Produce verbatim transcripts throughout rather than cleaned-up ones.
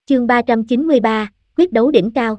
Chương ba trăm chín mươi ba, quyết đấu đỉnh cao.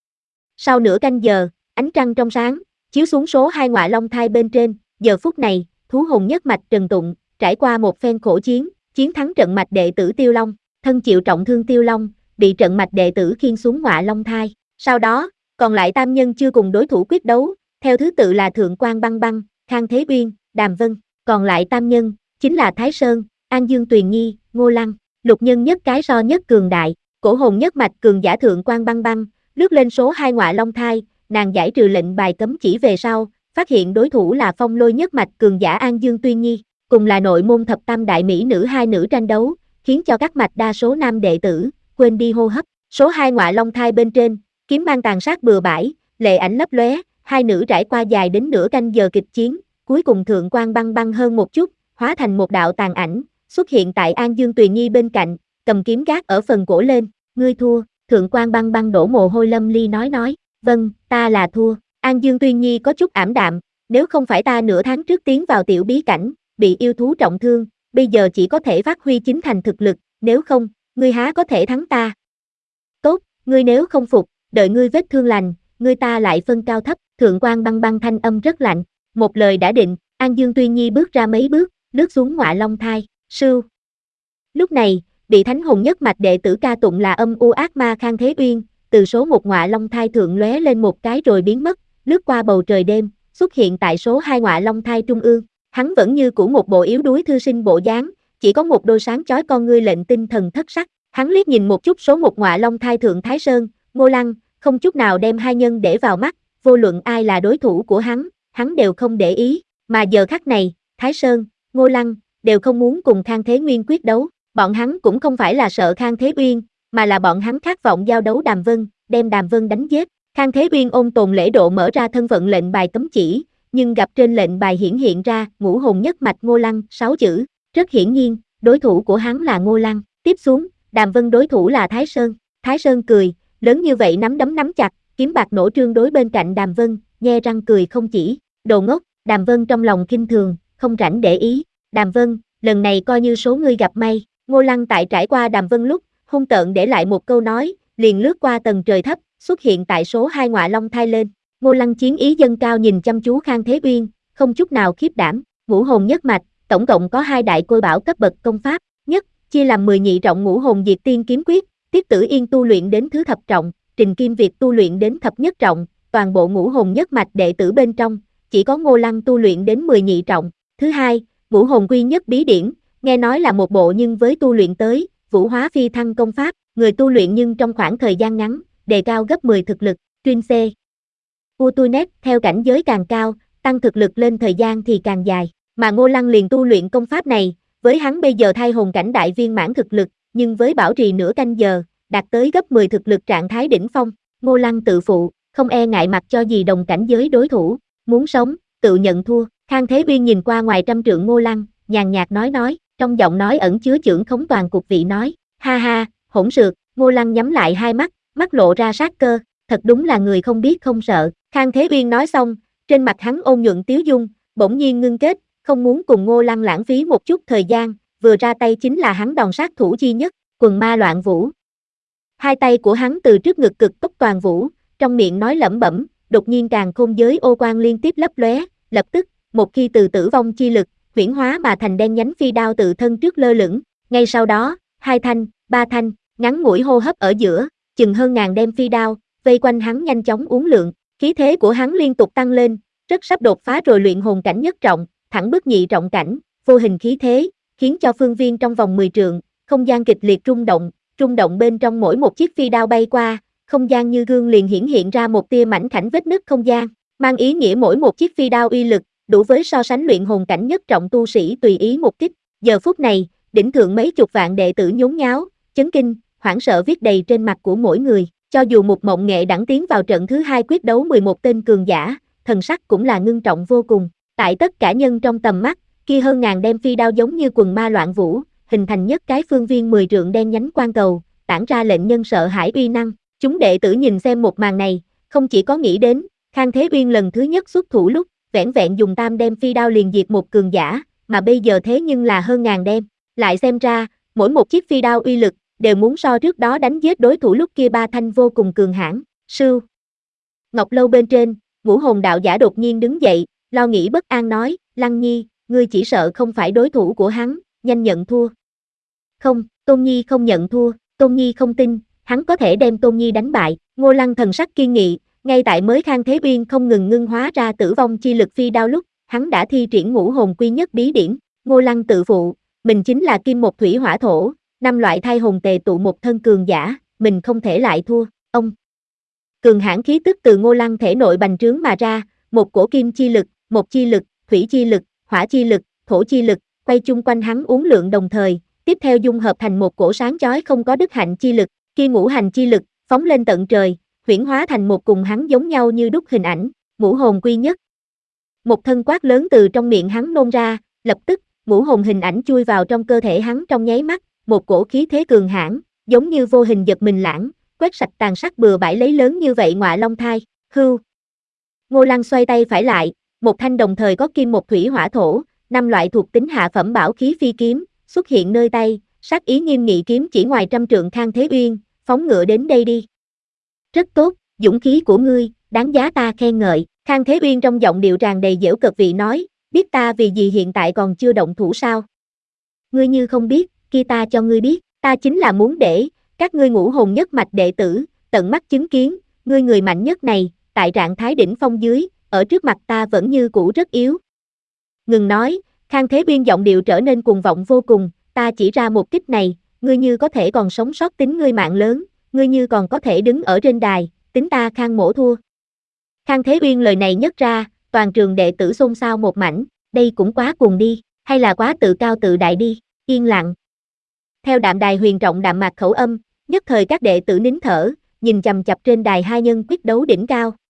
Sau nửa canh giờ, ánh trăng trong sáng, chiếu xuống số hai ngọa long thai bên trên, giờ phút này, thú hồn nhất mạch Trần Tụng, trải qua một phen khổ chiến, chiến thắng trận mạch đệ tử Tiêu Long, thân chịu trọng thương Tiêu Long, bị trận mạch đệ tử khiêng xuống ngọa long thai. Sau đó, còn lại tam nhân chưa cùng đối thủ quyết đấu, theo thứ tự là Thượng Quan Băng Băng, Khang Thế Uyên, Đàm Vân, còn lại tam nhân, chính là Thái Sơn, An Dương Tuyền Nhi, Ngô Lăng, lục nhân nhất cái so nhất cường đại. Cổ hồn nhất mạch cường giả Thượng Quan Băng Băng, lướt lên số hai ngọa long thai, nàng giải trừ lệnh bài cấm chỉ về sau, phát hiện đối thủ là phong lôi nhất mạch cường giả An Dương Tuyên Nhi, cùng là nội môn thập tam đại mỹ nữ hai nữ tranh đấu, khiến cho các mạch đa số nam đệ tử, quên đi hô hấp. Số hai ngọa long thai bên trên, kiếm mang tàn sát bừa bãi, lệ ảnh lấp lóe, hai nữ trải qua dài đến nửa canh giờ kịch chiến, cuối cùng Thượng Quan Băng Băng hơn một chút, hóa thành một đạo tàn ảnh, xuất hiện tại An Dương Tuyền Nhi bên cạnh, cầm kiếm gác ở phần cổ lên. Ngươi thua. Thượng Quan Băng Băng đổ mồ hôi lâm ly nói nói, vâng, ta là thua. An Dương Tuyên Nhi có chút ảm đạm, nếu không phải ta nửa tháng trước tiến vào tiểu bí cảnh, bị yêu thú trọng thương, bây giờ chỉ có thể phát huy chính thành thực lực, nếu không, ngươi há có thể thắng ta. Tốt, ngươi nếu không phục, đợi ngươi vết thương lành, ngươi ta lại phân cao thấp. Thượng Quan Băng Băng thanh âm rất lạnh, một lời đã định. An Dương Tuyên Nhi bước ra mấy bước, lướt xuống ngọa long thai, sưu. Lúc này, bị thánh hồn nhất mạch đệ tử ca tụng là âm u ác ma Khang Thế Uyên, từ số một ngọa long thai thượng lóe lên một cái rồi biến mất, lướt qua bầu trời đêm, xuất hiện tại số hai ngọa long thai trung ương. Hắn vẫn như cũ một bộ yếu đuối thư sinh bộ dáng, chỉ có một đôi sáng chói con ngươi lệnh tinh thần thất sắc. Hắn liếc nhìn một chút số một ngọa long thai thượng Thái Sơn, Ngô Lăng, không chút nào đem hai nhân để vào mắt, vô luận ai là đối thủ của hắn, hắn đều không để ý, mà giờ khắc này, Thái Sơn, Ngô Lăng đều không muốn cùng Khang Thế Nguyên quyết đấu. Bọn hắn cũng không phải là sợ Khang Thế Uyên, mà là bọn hắn khát vọng giao đấu Đàm Vân, đem Đàm Vân đánh giết. Khang Thế Uyên ôn tồn lễ độ mở ra thân phận lệnh bài cấm chỉ, nhưng gặp trên lệnh bài hiển hiện ra ngũ hồn nhất mạch Ngô Lăng sáu chữ, rất hiển nhiên, đối thủ của hắn là Ngô Lăng. Tiếp xuống, Đàm Vân đối thủ là Thái Sơn. Thái Sơn cười, lớn như vậy nắm đấm nắm chặt, kiếm bạc nổ trương đối bên cạnh Đàm Vân, nhe răng cười không chỉ, đồ ngốc. Đàm Vân trong lòng khinh thường, không rảnh để ý. Đàm Vân, lần này coi như số ngươi gặp may. Ngô Lăng tại trải qua Đàm Vân lúc, hung tợn để lại một câu nói, liền lướt qua tầng trời thấp, xuất hiện tại số hai ngọa long thai lên. Ngô Lăng chiến ý dâng cao nhìn chăm chú Khang Thế Uyên, không chút nào khiếp đảm. Ngũ hồn nhất mạch, tổng cộng có hai đại côi bảo cấp bậc công pháp, nhất chia làm mười nhị trọng ngũ hồn diệt tiên kiếm quyết, Tiết Tử Yên tu luyện đến thứ thập trọng, Trình Kim Việt tu luyện đến thập nhất trọng, toàn bộ ngũ hồn nhất mạch đệ tử bên trong, chỉ có Ngô Lăng tu luyện đến mười nhị trọng. Thứ hai, ngũ hồn quy nhất bí điển, nghe nói là một bộ nhưng với tu luyện tới, vũ hóa phi thăng công pháp, người tu luyện nhưng trong khoảng thời gian ngắn, đề cao gấp mười thực lực, chuyên C. Utunet, theo cảnh giới càng cao, tăng thực lực lên thời gian thì càng dài, mà Ngô Lăng liền tu luyện công pháp này, với hắn bây giờ thai hồn cảnh đại viên mãn thực lực, nhưng với bảo trì nửa canh giờ, đạt tới gấp mười thực lực trạng thái đỉnh phong. Ngô Lăng tự phụ, không e ngại mặt cho gì đồng cảnh giới đối thủ, muốn sống, tự nhận thua. Khang Thế Uyên nhìn qua ngoài trăm trượng Ngô Lăng, nhàn nhạt nói nói, trong giọng nói ẩn chứa chưởng khống toàn cục vị nói, ha ha, hỗn xược. Ngô Lăng nhắm lại hai mắt, mắt lộ ra sát cơ, thật đúng là người không biết không sợ. Khang Thế Uyên nói xong, trên mặt hắn ôn nhuận tiếu dung, bỗng nhiên ngưng kết, không muốn cùng Ngô Lăng lãng phí một chút thời gian, vừa ra tay chính là hắn đòn sát thủ duy nhất, quần ma loạn vũ. Hai tay của hắn từ trước ngực cực tốc toàn vũ, trong miệng nói lẩm bẩm, đột nhiên càn khôn giới ô quang liên tiếp lấp lóe, lập tức, một khi từ tử vong chi lực huyễn hóa mà thành đen nhánh phi đao tự thân trước lơ lửng, ngay sau đó, hai thanh, ba thanh, ngắn ngủi hô hấp ở giữa, chừng hơn ngàn đem phi đao, vây quanh hắn nhanh chóng uốn lượn, khí thế của hắn liên tục tăng lên, rất sắp đột phá rồi luyện hồn cảnh nhất trọng, thẳng bước nhị trọng cảnh, vô hình khí thế, khiến cho phương viên trong vòng mười trượng, không gian kịch liệt rung động, rung động bên trong mỗi một chiếc phi đao bay qua, không gian như gương liền hiển hiện ra một tia mảnh khảnh vết nứt không gian, mang ý nghĩa mỗi một chiếc phi đao uy lực đủ với so sánh luyện hồn cảnh nhất trọng tu sĩ tùy ý một kích. Giờ phút này, đỉnh thượng mấy chục vạn đệ tử nhốn nháo, chấn kinh, hoảng sợ viết đầy trên mặt của mỗi người. Cho dù một mộng nghệ đẳng tiến vào trận thứ hai quyết đấu mười một tên cường giả, thần sắc cũng là ngưng trọng vô cùng. Tại tất cả nhân trong tầm mắt, kia hơn ngàn đem phi đao giống như quần ma loạn vũ, hình thành nhất cái phương viên mười trượng đen nhánh quang cầu, tản ra lệnh nhân sợ hãi uy năng. Chúng đệ tử nhìn xem một màn này, không chỉ có nghĩ đến, Khang Thế Uyên lần thứ nhất xuất thủ lúc, vẻn vẹn dùng tam đem phi đao liền diệt một cường giả, mà bây giờ thế nhưng là hơn ngàn đem. Lại xem ra, mỗi một chiếc phi đao uy lực đều muốn so trước đó đánh giết đối thủ lúc kia ba thanh vô cùng cường hãn. Sưu. Ngọc lâu bên trên, ngũ hồn đạo giả đột nhiên đứng dậy, lo nghĩ bất an nói, Lăng Nhi, ngươi chỉ sợ không phải đối thủ của hắn, nhanh nhận thua. Không, Tôn Nhi không nhận thua, Tôn Nhi không tin, hắn có thể đem Tôn Nhi đánh bại. Ngô Lăng thần sắc kiên nghị, ngay tại mới Khang Thế Uyên không ngừng ngưng hóa ra tử vong chi lực phi đao lúc, hắn đã thi triển ngũ hồn quy nhất bí điển. Ngô Lăng tự phụ, mình chính là kim một thủy hỏa thổ, năm loại thai hồn tề tụ một thân cường giả, mình không thể lại thua. Ông cường hãn khí tức từ Ngô Lăng thể nội bành trướng mà ra, một cổ kim chi lực, một chi lực, thủy chi lực, hỏa chi lực, thổ chi lực, quay chung quanh hắn uốn lượn đồng thời, tiếp theo dung hợp thành một cổ sáng chói không có đức hạnh chi lực, kia ngũ hành chi lực, phóng lên tận trời, huyễn hóa thành một cùng hắn giống nhau như đúc hình ảnh, ngũ hồn quy nhất. Một thân quát lớn từ trong miệng hắn nôn ra, lập tức, ngũ hồn hình ảnh chui vào trong cơ thể hắn trong nháy mắt, một cổ khí thế cường hãn, giống như vô hình giật mình lãng, quét sạch tàn sát bừa bãi lấy lớn như vậy ngọa long thai. Hưu. Ngô Lăng xoay tay phải lại, một thanh đồng thời có kim một thủy hỏa thổ, năm loại thuộc tính hạ phẩm bảo khí phi kiếm, xuất hiện nơi tay, sát ý nghiêm nghị kiếm chỉ ngoài trăm trượng Khang Thế Uyên, phóng ngựa đến đây đi. Rất tốt, dũng khí của ngươi, đáng giá ta khen ngợi. Khang Thế Uyên trong giọng điệu tràn đầy giễu cợt vị nói, biết ta vì gì hiện tại còn chưa động thủ sao? Ngươi như không biết, kia ta cho ngươi biết, ta chính là muốn để các ngươi ngũ hồn nhất mạch đệ tử, tận mắt chứng kiến, ngươi người mạnh nhất này, tại trạng thái đỉnh phong dưới, ở trước mặt ta vẫn như cũ rất yếu. Ngừng nói, Khang Thế Uyên giọng điệu trở nên cuồng vọng vô cùng, ta chỉ ra một kích này, ngươi như có thể còn sống sót tính ngươi mạng lớn, ngươi như còn có thể đứng ở trên đài, tính ta Khang mỗ thua. Khang Thế Uyên lời này nhất ra, toàn trường đệ tử xôn xao một mảnh, đây cũng quá cuồng đi, hay là quá tự cao tự đại đi, yên lặng. Theo đạm đài huyền trọng đạm mạc khẩu âm, nhất thời các đệ tử nín thở, nhìn chằm chặp trên đài hai nhân quyết đấu đỉnh cao.